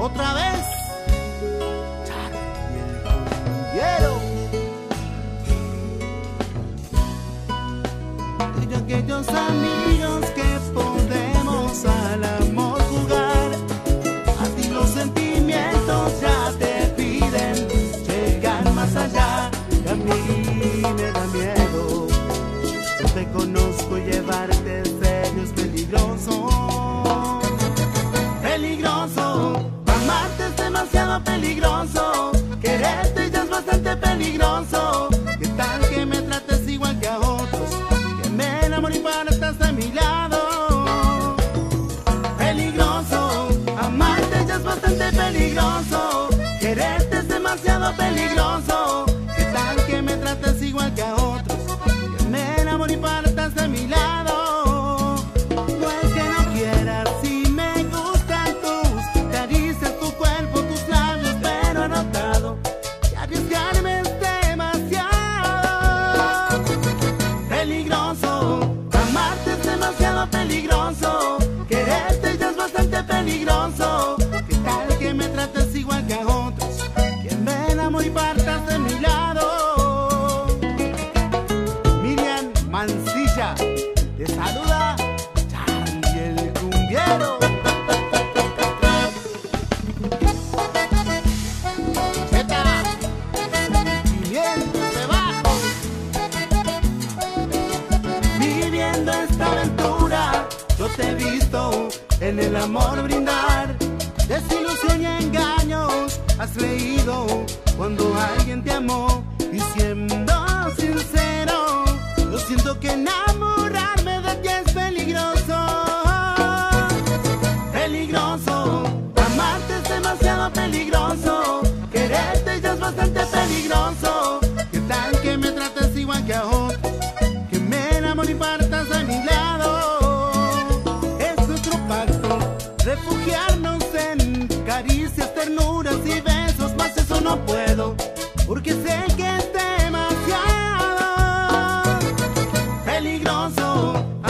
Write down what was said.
otra vez. Charlie el cumbiero. Y aquellos amigos que podemos al amor jugar, a ti los sentimientos ya te piden llegar más allá. Y a mí me da miedo, yo te conozco, llevarte en serio es peligroso. Peligroso, amarte es demasiado peligroso, quererte ya es bastante peligroso. ¿Qué tal que me trates igual que a otros? Que me enamore y para estar a mi lado. Peligroso, amarte ya es bastante peligroso, quererte es demasiado peligroso. ¿Qué tal que me trates igual que a otros? Que me enamore y para estar a mi lado. No es que no quieras, si me gustan tus caricias, tu cuerpo, tus labios, pero he notado que arriesgarme es demasiado. Peligroso, amarte es demasiado peligroso, quererte ya es bastante peligroso. ¿Qué tal que me trates igual que a otros? Que me enamore y partas de mi lado. Miriam Mancilla te saluda Charlie el cumbiero. Cheta, pimientos debajo. Viviendo esta aventura, yo te he visto en el amor brindar. Desilusión y engaños has leído cuando alguien te amó. Y siendo sincero, yo siento que enamorarme de ti es peligroso. Peligroso, amarte es demasiado peligroso, quererte ya es bastante peligroso. ¿Qué tal que me trates igual que a otros? Que me enamore y partas a mi lado. Es nuestro pacto, refugiarnos en caricias, ternuras y besos, más eso no puedo, porque sé que es demasiado. Peligroso,